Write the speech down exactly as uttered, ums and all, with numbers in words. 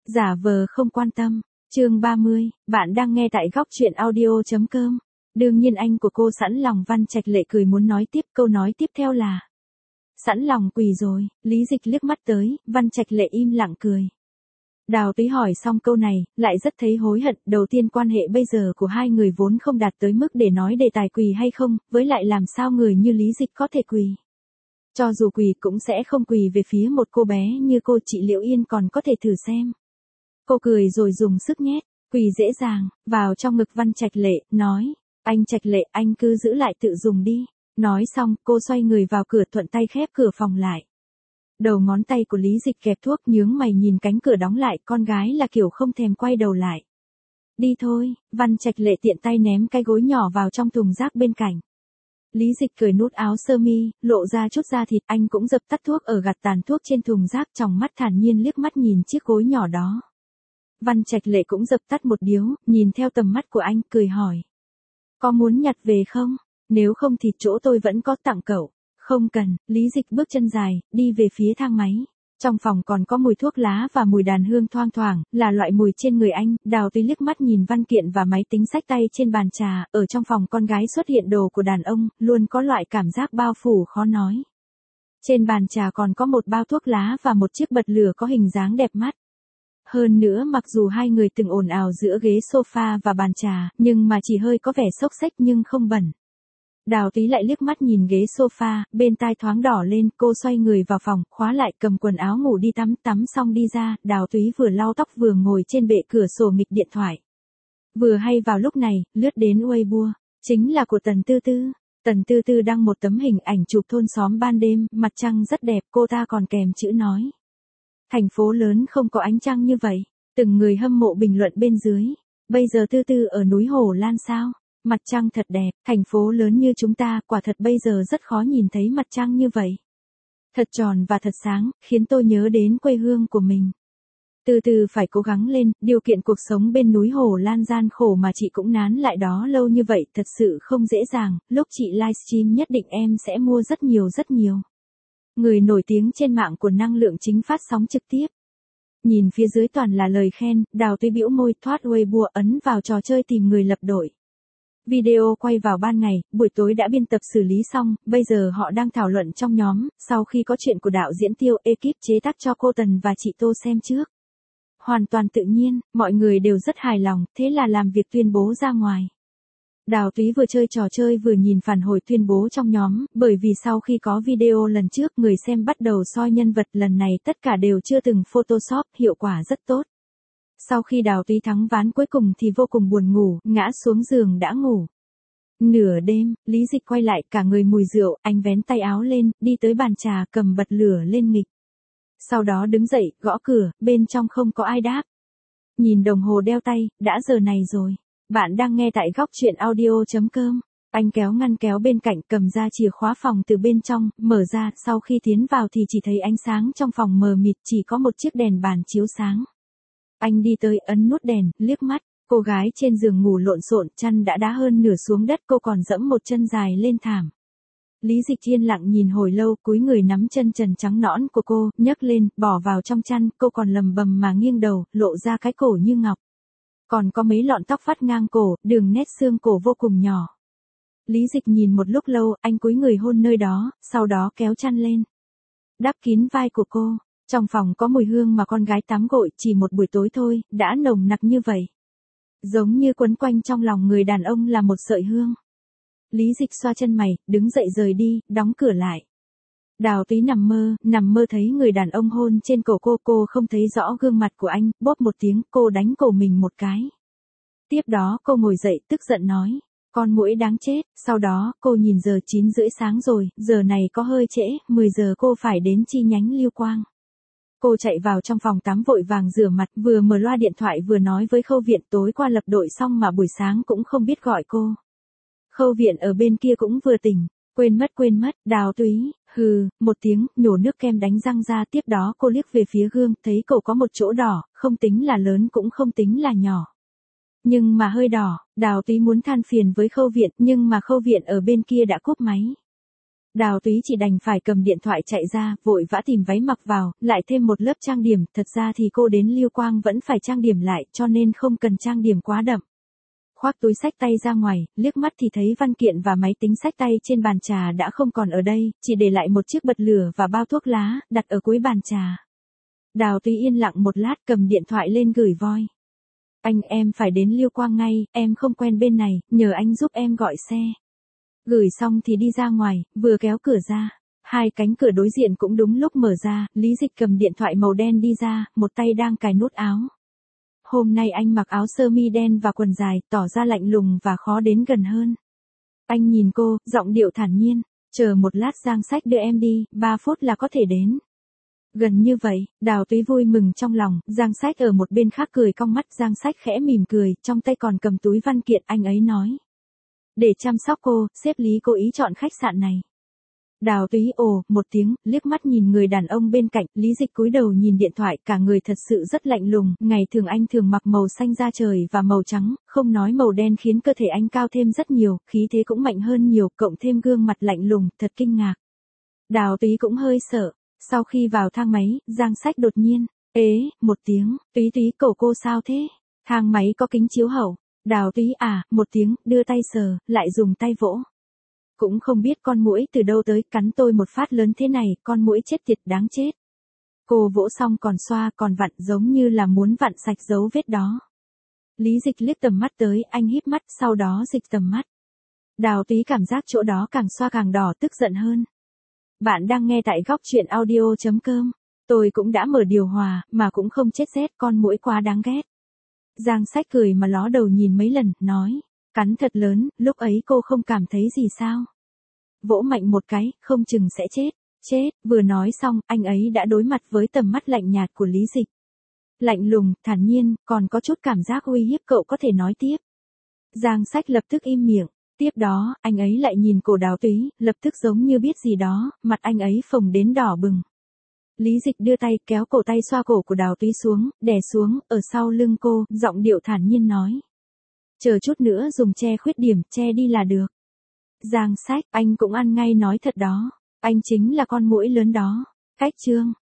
Giả vờ không quan tâm. Chương ba mươi, bạn đang nghe tại góc truyện audio.com. Đương nhiên anh của cô sẵn lòng. Văn Trạch Lệ cười muốn nói tiếp, câu nói tiếp theo là sẵn lòng quỳ rồi. Lý Dịch liếc mắt tới, Văn Trạch Lệ im lặng cười. Đào Túy hỏi xong câu này, lại rất thấy hối hận. Đầu tiên quan hệ bây giờ của hai người vốn không đạt tới mức để nói đề tài quỳ hay không, với lại làm sao người như Lý Dịch có thể quỳ. Cho dù quỳ cũng sẽ không quỳ về phía một cô bé như cô. Chị Liễu Yên còn có thể thử xem. Cô cười rồi dùng sức nhét, quỳ dễ dàng, vào trong ngực Văn Trạch Lệ, nói, anh Trạch Lệ, anh cứ giữ lại tự dùng đi. Nói xong, cô xoay người vào cửa, thuận tay khép cửa phòng lại. Đầu ngón tay của Lý Dịch kẹp thuốc, nhướng mày nhìn cánh cửa đóng lại, con gái là kiểu không thèm quay đầu lại. Đi thôi. Văn Trạch Lệ tiện tay ném cái gối nhỏ vào trong thùng rác bên cạnh. Lý Dịch cởi nút áo sơ mi, lộ ra chút da thịt, anh cũng dập tắt thuốc ở gạt tàn thuốc trên thùng rác, tròng mắt thản nhiên liếc mắt nhìn chiếc gối nhỏ đó. Văn Trạch Lệ cũng dập tắt một điếu, nhìn theo tầm mắt của anh, cười hỏi. Có muốn nhặt về không? Nếu không thì chỗ tôi vẫn có tặng cậu. Không cần. Lý Dịch bước chân dài, đi về phía thang máy. Trong phòng còn có mùi thuốc lá và mùi đàn hương thoang thoảng, là loại mùi trên người anh. Đào Túy liếc mắt nhìn văn kiện và máy tính xách tay trên bàn trà. Ở trong phòng con gái xuất hiện đồ của đàn ông, luôn có loại cảm giác bao phủ khó nói. Trên bàn trà còn có một bao thuốc lá và một chiếc bật lửa có hình dáng đẹp mắt. Hơn nữa mặc dù hai người từng ồn ào giữa ghế sofa và bàn trà, nhưng mà chỉ hơi có vẻ xốc xếch nhưng không bẩn. Đào Túy lại liếc mắt nhìn ghế sofa, bên tai thoáng đỏ lên, cô xoay người vào phòng, khóa lại, cầm quần áo ngủ đi tắm, tắm xong đi ra. Đào Túy vừa lau tóc vừa ngồi trên bệ cửa sổ nghịch điện thoại. Vừa hay vào lúc này, lướt đến Weibo, chính là của Tần Tư Tư. Tần Tư Tư đăng một tấm hình ảnh chụp thôn xóm ban đêm, mặt trăng rất đẹp, cô ta còn kèm chữ nói. Thành phố lớn không có ánh trăng như vậy. Từng người hâm mộ bình luận bên dưới. Bây giờ Tư Tư ở núi Hồ Lan sao? Mặt trăng thật đẹp, thành phố lớn như chúng ta, quả thật bây giờ rất khó nhìn thấy mặt trăng như vậy. Thật tròn và thật sáng, khiến tôi nhớ đến quê hương của mình. Từ từ phải cố gắng lên, điều kiện cuộc sống bên núi Hồ Lan gian khổ mà chị cũng nán lại đó lâu như vậy, thật sự không dễ dàng. Lúc chị livestream nhất định em sẽ mua rất nhiều rất nhiều. Người nổi tiếng trên mạng của năng lượng chính phát sóng trực tiếp. Nhìn phía dưới toàn là lời khen, Đào Túy bĩu môi, thoát Weibo, ấn vào trò chơi tìm người lập đội. Video quay vào ban ngày, buổi tối đã biên tập xử lý xong, bây giờ họ đang thảo luận trong nhóm, sau khi có chuyện của đạo diễn Tiêu, ekip chế tác cho cô Tần và chị Tô xem trước. Hoàn toàn tự nhiên, mọi người đều rất hài lòng, thế là làm việc tuyên bố ra ngoài. Đào Túy vừa chơi trò chơi vừa nhìn phản hồi tuyên bố trong nhóm, bởi vì sau khi có video lần trước, người xem bắt đầu soi nhân vật, lần này tất cả đều chưa từng Photoshop, hiệu quả rất tốt. Sau khi Đào Túy thắng ván cuối cùng thì vô cùng buồn ngủ, ngã xuống giường đã ngủ. Nửa đêm, Lý Dịch quay lại, cả người mùi rượu, anh vén tay áo lên, đi tới bàn trà, cầm bật lửa lên nghịch. Sau đó đứng dậy, gõ cửa, bên trong không có ai đáp. Nhìn đồng hồ đeo tay, đã giờ này rồi. Bạn đang nghe tại góc truyện audio.com. Anh kéo ngăn kéo bên cạnh, cầm ra chìa khóa phòng từ bên trong, mở ra, sau khi tiến vào thì chỉ thấy ánh sáng trong phòng mờ mịt, chỉ có một chiếc đèn bàn chiếu sáng. Anh đi tới, ấn nút đèn, liếc mắt, cô gái trên giường ngủ lộn xộn, chăn đã đá hơn nửa xuống đất, cô còn dẫm một chân dài lên thảm. Lý Dịch yên lặng nhìn hồi lâu, cúi người nắm chân trần trắng nõn của cô, nhấc lên, bỏ vào trong chăn, cô còn lầm bầm mà nghiêng đầu, lộ ra cái cổ như ngọc. Còn có mấy lọn tóc vắt ngang cổ, đường nét xương cổ vô cùng nhỏ. Lý Dịch nhìn một lúc lâu, anh cúi người hôn nơi đó, sau đó kéo chăn lên. Đắp kín vai của cô. Trong phòng có mùi hương mà con gái tắm gội, chỉ một buổi tối thôi, đã nồng nặc như vậy. Giống như quấn quanh trong lòng người đàn ông là một sợi hương. Lý Dịch xoa chân mày, đứng dậy rời đi, đóng cửa lại. Đào Túy nằm mơ, nằm mơ thấy người đàn ông hôn trên cổ cô, cô không thấy rõ gương mặt của anh, bóp một tiếng, cô đánh cổ mình một cái. Tiếp đó cô ngồi dậy, tức giận nói, con muỗi đáng chết, sau đó, cô nhìn giờ chín rưỡi sáng rồi, giờ này có hơi trễ, mười giờ cô phải đến chi nhánh Lưu Quang. Cô chạy vào trong phòng tắm vội vàng rửa mặt, vừa mở loa điện thoại vừa nói với Khâu Viện, tối qua lập đội xong mà buổi sáng cũng không biết gọi cô. Khâu Viện ở bên kia cũng vừa tỉnh, quên mất quên mất, Đào Túy, hừ, một tiếng, nhổ nước kem đánh răng ra, tiếp đó cô liếc về phía gương, thấy cổ có một chỗ đỏ, không tính là lớn cũng không tính là nhỏ. Nhưng mà hơi đỏ, Đào Túy muốn than phiền với Khâu Viện, nhưng mà Khâu Viện ở bên kia đã cúp máy. Đào Túy chỉ đành phải cầm điện thoại chạy ra, vội vã tìm váy mặc vào, lại thêm một lớp trang điểm, thật ra thì cô đến Liêu Quang vẫn phải trang điểm lại, cho nên không cần trang điểm quá đậm. Khoác túi xách tay ra ngoài, liếc mắt thì thấy văn kiện và máy tính xách tay trên bàn trà đã không còn ở đây, chỉ để lại một chiếc bật lửa và bao thuốc lá, đặt ở cuối bàn trà. Đào Túy yên lặng một lát cầm điện thoại lên gửi voi. Anh, em phải đến Liêu Quang ngay, em không quen bên này, nhờ anh giúp em gọi xe. Gửi xong thì đi ra ngoài, vừa kéo cửa ra. Hai cánh cửa đối diện cũng đúng lúc mở ra, Lý Dịch cầm điện thoại màu đen đi ra, một tay đang cài nút áo. Hôm nay anh mặc áo sơ mi đen và quần dài, tỏ ra lạnh lùng và khó đến gần hơn. Anh nhìn cô, giọng điệu thản nhiên, chờ một lát Giang Sách đưa em đi, ba phút là có thể đến. Gần như vậy, Đào Túy vui mừng trong lòng, Giang Sách ở một bên khác cười cong mắt, Giang Sách khẽ mỉm cười, trong tay còn cầm túi văn kiện, anh ấy nói. Để chăm sóc cô, sếp Lý cố ý chọn khách sạn này. Đào Túy ồ, một tiếng, liếc mắt nhìn người đàn ông bên cạnh, Lý Dịch cúi đầu nhìn điện thoại, cả người thật sự rất lạnh lùng, ngày thường anh thường mặc màu xanh da trời và màu trắng, không nói màu đen khiến cơ thể anh cao thêm rất nhiều, khí thế cũng mạnh hơn nhiều, cộng thêm gương mặt lạnh lùng, thật kinh ngạc. Đào Túy cũng hơi sợ, sau khi vào thang máy, Giang Sách đột nhiên, ế, một tiếng, Túy Túy cậu cô sao thế? Thang máy có kính chiếu hậu, Đào Túy à, một tiếng, đưa tay sờ, lại dùng tay vỗ. Cũng không biết con muỗi từ đâu tới, cắn tôi một phát lớn thế này, con muỗi chết tiệt đáng chết. Cô vỗ xong còn xoa còn vặn giống như là muốn vặn sạch dấu vết đó. Lý Dịch liếc tầm mắt tới, anh híp mắt, sau đó dịch tầm mắt. Đào Túy cảm giác chỗ đó càng xoa càng đỏ, tức giận hơn. Bạn đang nghe tại góc truyện audio chấm com. Tôi cũng đã mở điều hòa, mà cũng không chết rét, con muỗi quá đáng ghét. Giang Sách cười mà ló đầu nhìn mấy lần, nói. Cắn thật lớn, lúc ấy cô không cảm thấy gì sao? Vỗ mạnh một cái, không chừng sẽ chết. Chết, vừa nói xong, anh ấy đã đối mặt với tầm mắt lạnh nhạt của Lý Dịch. Lạnh lùng, thản nhiên, còn có chút cảm giác uy hiếp, cậu có thể nói tiếp. Giang Sách lập tức im miệng. Tiếp đó, anh ấy lại nhìn cổ Đào Túy, lập tức giống như biết gì đó, mặt anh ấy phồng đến đỏ bừng. Lý Dịch đưa tay kéo cổ tay xoa cổ của Đào Túy xuống, đè xuống, ở sau lưng cô, giọng điệu thản nhiên nói. Chờ chút nữa dùng che khuyết điểm, che đi là được. Giang Sách, anh cũng ăn ngay nói thật đó. Anh chính là con muỗi lớn đó. Cách chương.